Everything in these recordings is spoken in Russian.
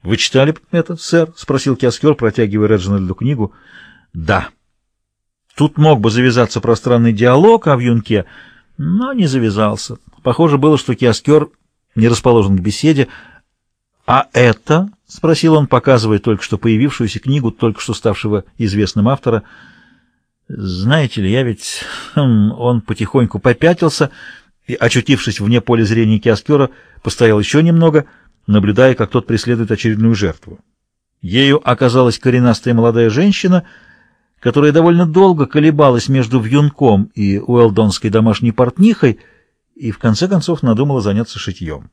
Вы читали это, сэр? — спросил киоскер, протягивая Реджинальду книгу. — Да. Тут мог бы завязаться пространный диалог о вьюнке, но не завязался. Похоже было, что киоскер не расположен к беседе. — А это? — спросил он, показывая только что появившуюся книгу, только что ставшего известным автора. — Знаете ли, я ведь... Он потихоньку попятился и, очутившись вне поля зрения киоскера, постоял еще немного, наблюдая, как тот преследует очередную жертву. Ею оказалась коренастая молодая женщина, которая довольно долго колебалась между вьюнком и уэлдонской домашней портнихой и в конце концов надумала заняться шитьем.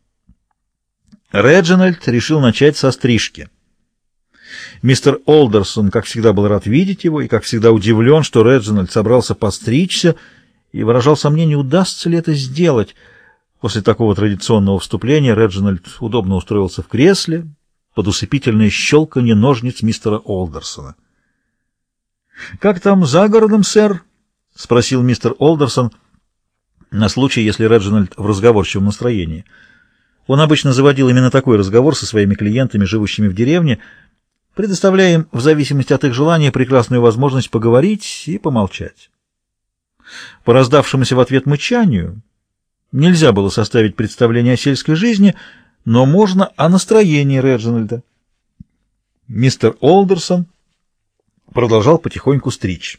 Реджинальд решил начать со стрижки. Мистер Олдерсон, как всегда, был рад видеть его и, как всегда, удивлен, что Реджинальд собрался постричься и выражал сомнение, удастся ли это сделать. После такого традиционного вступления Реджинальд удобно устроился в кресле под усыпительное щелканье ножниц мистера Олдерсона. «Как там за городом, сэр?» — спросил мистер Олдерсон на случай, если Реджинальд в разговорчивом настроении. Он обычно заводил именно такой разговор со своими клиентами, живущими в деревне, предоставляя им, в зависимости от их желания, прекрасную возможность поговорить и помолчать. По раздавшемуся в ответ мычанию нельзя было составить представление о сельской жизни, но можно о настроении Реджинальда. Мистер Олдерсон продолжал потихоньку стричь.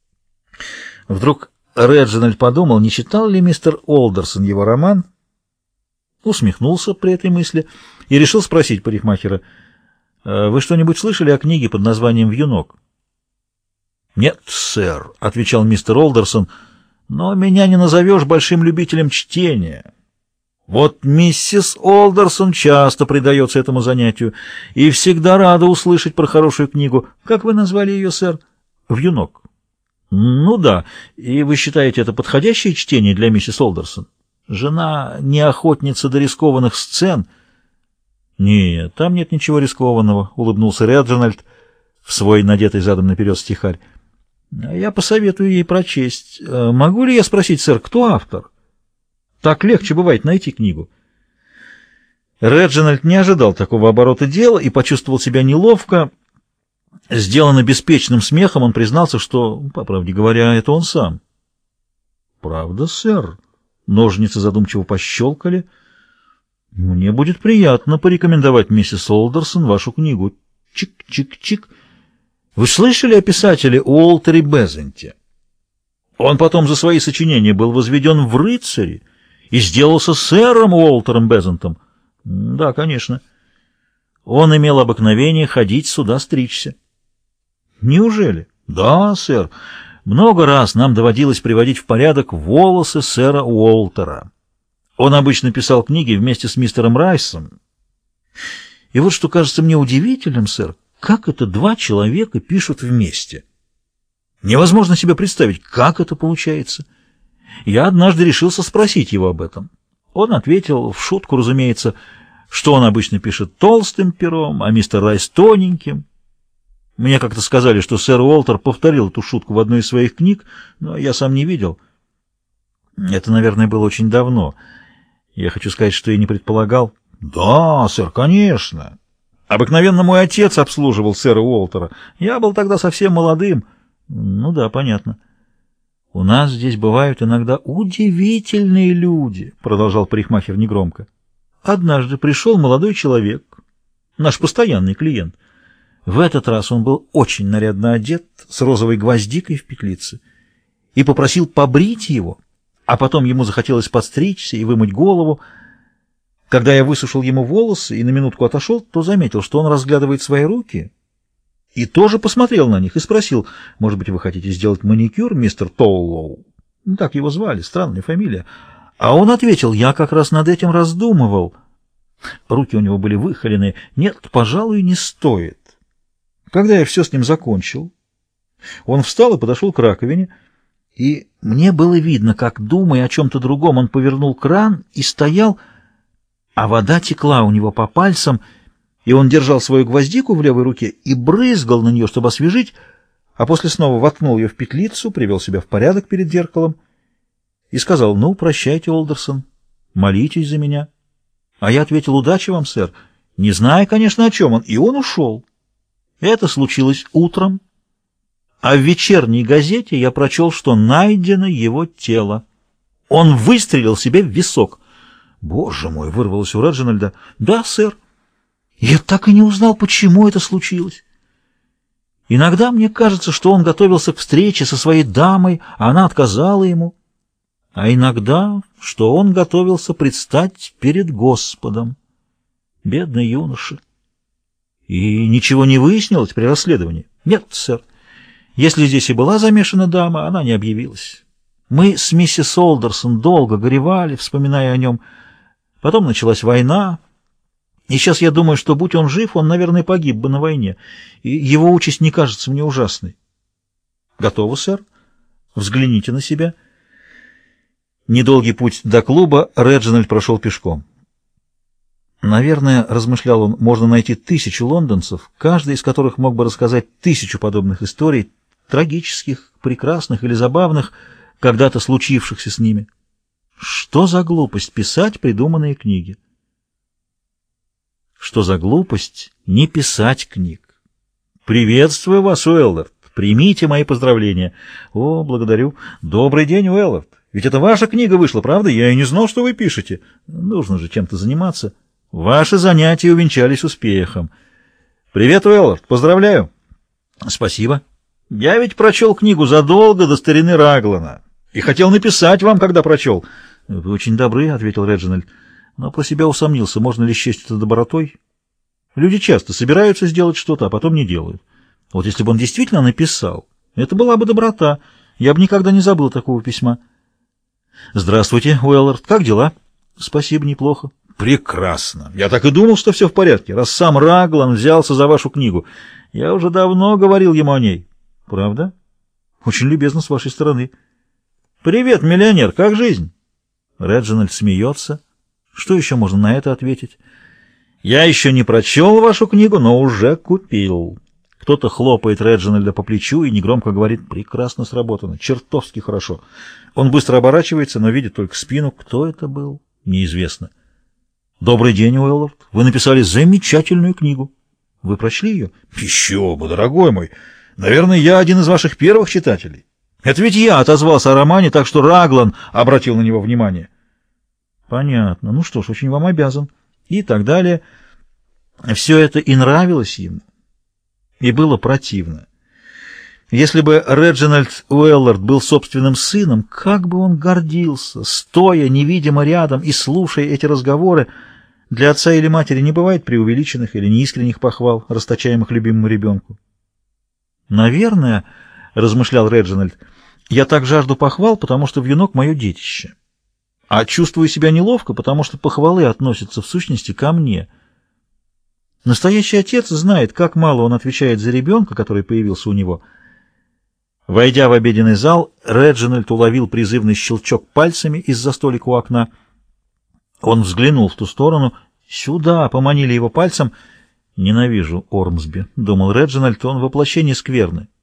Вдруг Реджинальд подумал, не читал ли мистер Олдерсон его роман, усмехнулся при этой мысли и решил спросить парикмахера: «Вы что-нибудь слышали о книге под названием «Вьюнок»?» «Нет, сэр», — отвечал мистер Олдерсон, — «но меня не назовешь большим любителем чтения. Вот миссис Олдерсон часто предается этому занятию и всегда рада услышать про хорошую книгу. Как вы назвали ее, сэр?» «Вьюнок». «Ну да. И вы считаете это подходящее чтение для миссис Олдерсон? Жена не охотница до рискованных сцен». «Нет, там нет ничего рискованного», — улыбнулся Реджинальд в свой надетый задом наперед стихарь. «Я посоветую ей прочесть. Могу ли я спросить, сэр, кто автор? Так легче бывает найти книгу». Реджинальд не ожидал такого оборота дела и почувствовал себя неловко. Сделанно беспечным смехом, он признался, что, по правде говоря, это он сам. «Правда, сэр?» Ножницы задумчиво пощелкали. «Мне будет приятно порекомендовать миссис Олдерсон вашу книгу. Чик-чик-чик. Вы слышали о писателе Уолтере Безенте? Он потом за свои сочинения был возведен в рыцари и сделался сэром Уолтером Безентом». «Да, конечно. Он имел обыкновение ходить сюда стричься». «Неужели?» «Да, сэр. Много раз нам доводилось приводить в порядок волосы сэра Уолтера. Он обычно писал книги вместе с мистером Райсом. И вот что кажется мне удивительным, сэр, как это два человека пишут вместе. Невозможно себе представить, как это получается. Я однажды решился спросить его об этом. Он ответил, в шутку, разумеется, что он обычно пишет толстым пером, а мистер Райс тоненьким. Мне как-то сказали, что сэр Уолтер повторил эту шутку в одной из своих книг, но я сам не видел. Это, наверное, было очень давно. Я хочу сказать, что и не предполагал. Да, сэр, конечно. Обыкновенно мой отец обслуживал сэра Уолтера. Я был тогда совсем молодым. Ну да, понятно. У нас здесь бывают иногда удивительные люди, продолжал парикмахер негромко. Однажды пришел молодой человек, наш постоянный клиент. В этот раз он был очень нарядно одет, с розовой гвоздикой в петлице, и попросил побрить его, а потом ему захотелось подстричься и вымыть голову. Когда я высушил ему волосы и на минутку отошел, то заметил, что он разглядывает свои руки, и тоже посмотрел на них и спросил: «Может быть, вы хотите сделать маникюр, мистер Толлоу?» Так его звали, странная фамилия. А он ответил: «Я как раз над этим раздумывал». Руки у него были выхоленные. «Нет, пожалуй, не стоит». Когда я все с ним закончил, он встал и подошел к раковине, и мне было видно, как, думая о чем-то другом, он повернул кран и стоял, а вода текла у него по пальцам, и он держал свою гвоздику в левой руке и брызгал на нее, чтобы освежить, а после снова воткнул ее в петлицу, привел себя в порядок перед зеркалом и сказал: «Ну, прощайте, Олдерсон, молитесь за меня». А я ответил: «Удачи вам, сэр», не зная, конечно, о чем он, и он ушел. Это случилось утром, а в вечерней газете я прочел, что найдено его тело. Он выстрелил себе в висок. «Боже мой!» — вырвалось у Реджинальда. «Да, сэр. Я так и не узнал, почему это случилось. Иногда мне кажется, что он готовился к встрече со своей дамой, а она отказала ему. А иногда, что он готовился предстать перед Господом. Бедный юноша. И ничего не выяснилось при расследовании? Нет, сэр. Если здесь и была замешана дама, она не объявилась. Мы с миссис Олдерсон долго горевали, вспоминая о нем. Потом началась война. И сейчас я думаю, что, будь он жив, он, наверное, погиб бы на войне. И его участь не кажется мне ужасной. Готово, сэр? Взгляните на себя. Недолгий путь до клуба Реджинальд прошел пешком. Наверное, размышлял он, можно найти 1000 лондонцев, каждый из которых мог бы рассказать 1000 подобных историй, трагических, прекрасных или забавных, когда-то случившихся с ними. Что за глупость писать придуманные книги? Что за глупость не писать книг? Приветствую вас, Уэллард. Примите мои поздравления. О, благодарю. Добрый день, Уэллард. Ведь это ваша книга вышла, правда? Я и не знал, что вы пишете. Нужно же чем-то заниматься. Ваши занятия увенчались успехом. Привет, Уэллард. Поздравляю. Спасибо. Я ведь прочел книгу задолго до старины Раглана и хотел написать вам, когда прочел. Вы очень добры, — ответил Реджинальд. Но про себя усомнился, можно ли счесть это добротой. Люди часто собираются сделать что-то, а потом не делают. Вот если бы он действительно написал, это была бы доброта. Я бы никогда не забыл такого письма. Здравствуйте, Уэллард. Как дела? Спасибо, неплохо. Прекрасно. Я так и думал, что все в порядке, раз сам Раглан взялся за вашу книгу. Я уже давно говорил ему о ней. Правда? Очень любезно с вашей стороны. Привет, миллионер, как жизнь? Реджинальд смеется. Что еще можно на это ответить? Я еще не прочел вашу книгу, но уже купил. Кто-то хлопает Реджинальда по плечу и негромко говорит: прекрасно сработано, чертовски хорошо. Он быстро оборачивается, но видит только спину. Кто это был? Неизвестно. Добрый день, Уэллард. Вы написали замечательную книгу. Вы прочли ее? Еще бы, дорогой мой. Наверное, я один из ваших первых читателей. Это ведь я отозвался о романе, так что Раглан обратил на него внимание. Понятно. Ну что ж, очень вам обязан. И так далее. Все это и нравилось ему, и было противно. Если бы Реджинальд Уэллард был собственным сыном, как бы он гордился, стоя невидимо рядом и слушая эти разговоры. Для отца или матери не бывает преувеличенных или неискренних похвал, расточаемых любимому ребенку. «Наверное, — размышлял Реджинальд, — я так жажду похвал, потому что вьюнок — мое детище. А чувствую себя неловко, потому что похвалы относятся в сущности ко мне. Настоящий отец знает, как мало он отвечает за ребенка, который появился у него». Войдя в обеденный зал, Реджинальд уловил призывный щелчок пальцами из-за столика у окна. Он взглянул в ту сторону. Сюда поманили его пальцем. «Ненавижу Ормсби», — думал Реджинальд, — он воплощение скверны.